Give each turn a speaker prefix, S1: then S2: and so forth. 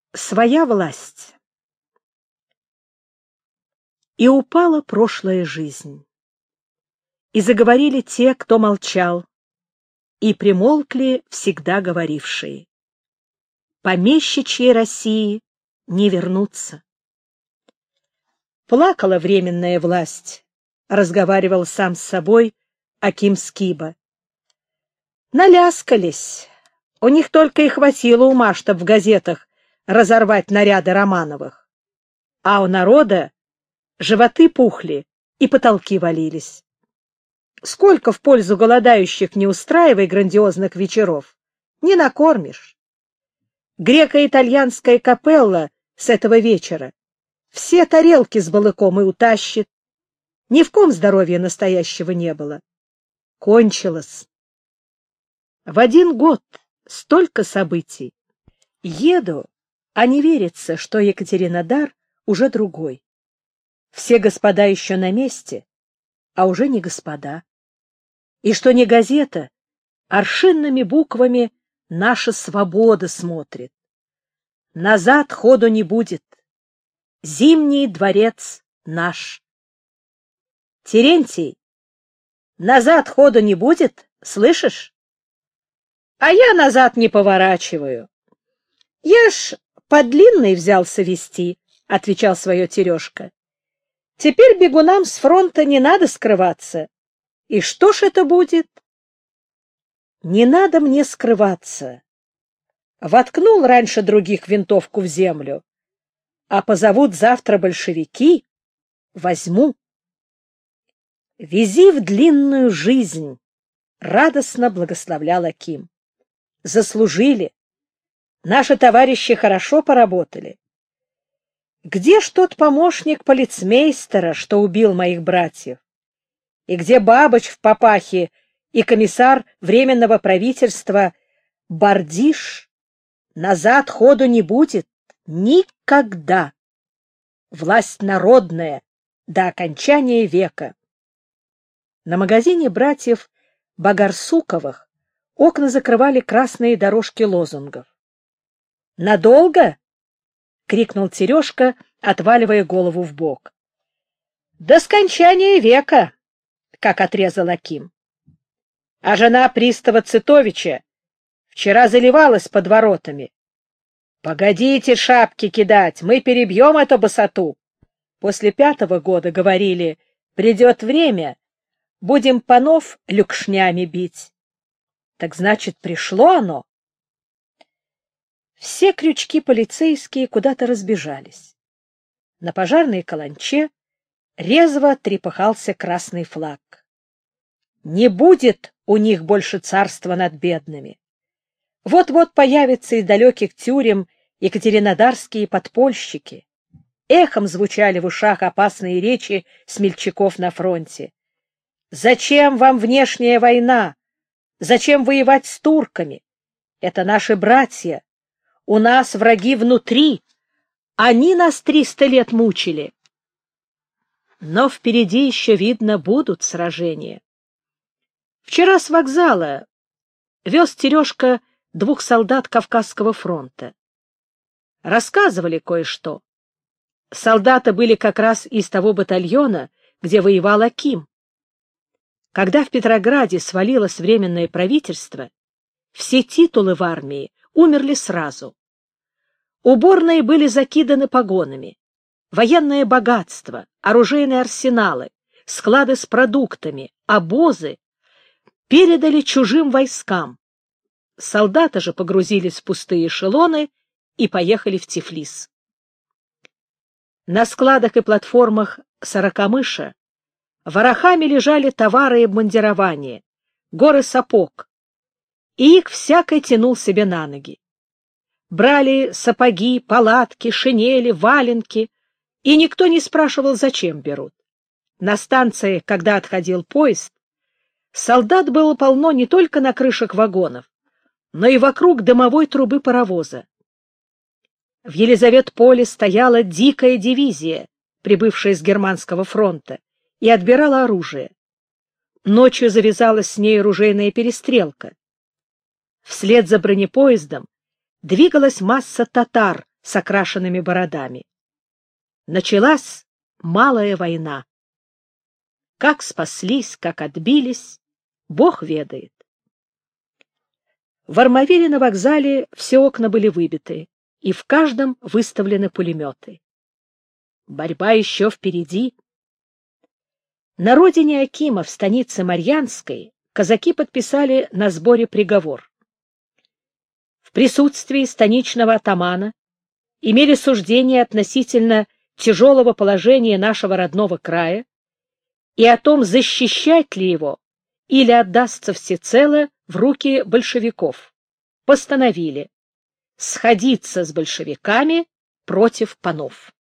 S1: Своя власть. И упала прошлая жизнь, и заговорили те, кто молчал, и примолкли всегда говорившие. Помещичьей России не вернуться. Плакала временная власть, разговаривал сам с собой Аким Скиба. Наляскались, у них только и хватило ума, чтоб в газетах разорвать наряды Романовых, а у народа животы пухли и потолки валились. Сколько в пользу голодающих не устраивай грандиозных вечеров, не накормишь. Греко-итальянская капелла с этого вечера все тарелки с балыком и утащит. Ни в ком здоровья настоящего не было. Кончилось. В один год столько событий. Еду, а не верится, что Екатеринодар уже другой. Все господа еще на месте, а уже не господа. И что не газета, аршинными буквами «Наша свобода» смотрит. Назад ходу не будет. Зимний дворец наш. Терентий, назад ходу не будет, слышишь? А я назад не поворачиваю. Я ж по длинной взялся вести, — отвечал свое Терешка. Теперь бегунам с фронта не надо скрываться. И что ж это будет? Не надо мне скрываться. Воткнул раньше других винтовку в землю, а позовут завтра большевики, возьму. Вези в длинную жизнь, — радостно благословлял Аким. Заслужили. Наши товарищи хорошо поработали. Где ж тот помощник полицмейстера, что убил моих братьев? И где Бабыч в папахе и комиссар Временного правительства Бардиш? Назад ходу не будет. Никогда. Власть народная до окончания века. На магазине братьев Багарсуковых окна закрывали красные дорожки лозунгов. «Надолго?» — крикнул Терешка, отваливая голову в бок. «До скончания века», — как отрезал Аким. А жена пристава Цитовича вчера заливалась под воротами. «Погодите шапки кидать, мы перебьем эту босоту. После 5-го года, говорили, придет время, будем панов люкшнями бить». Так значит, пришло оно? Все крючки полицейские куда-то разбежались. На пожарной каланче резво трепыхался красный флаг. Не будет у них больше царства над бедными. Вот-вот появятся из далеких тюрем екатеринодарские подпольщики. Эхом звучали в ушах опасные речи смельчаков на фронте. «Зачем вам внешняя война? Зачем воевать с турками? Это наши братья. У нас враги внутри. Они нас 300 лет мучили». Но впереди еще, видно, будут сражения. Вчера с вокзала вез Терешка 2 солдат Кавказского фронта. Рассказывали кое-что. Солдаты были как раз из того батальона, где воевал Аким. Когда в Петрограде свалилось Временное правительство, все титулы в армии умерли сразу. Уборные были закиданы погонами. Военное богатство, оружейные арсеналы, склады с продуктами, обозы передали чужим войскам. Солдаты же погрузились в пустые эшелоны и поехали в Тифлис. На складах и платформах Сорокомыша ворохами лежали товары и обмундирование, горы сапог, и их всякий тянул себе на ноги. Брали сапоги, палатки, шинели, валенки, и никто не спрашивал, зачем берут. На станции, когда отходил поезд, солдат было полно не только на крышах вагонов, но и вокруг дымовой трубы паровоза. В Елизаветполе стояла дикая дивизия, прибывшая с германского фронта, и отбирала оружие. Ночью завязалась с ней оружейная перестрелка. Вслед за бронепоездом двигалась масса татар с окрашенными бородами. Началась малая война. Как спаслись, как отбились, Бог ведает. В Армавире на вокзале все окна были выбиты, и в каждом выставлены пулеметы. Борьба еще впереди. На родине Акима, в станице Марьянской, казаки подписали на сборе приговор. В присутствии станичного атамана имели суждение относительно тяжелого положения нашего родного края и о том, защищать ли его или отдастся всецело в руки большевиков. Постановили сходиться с большевиками против панов.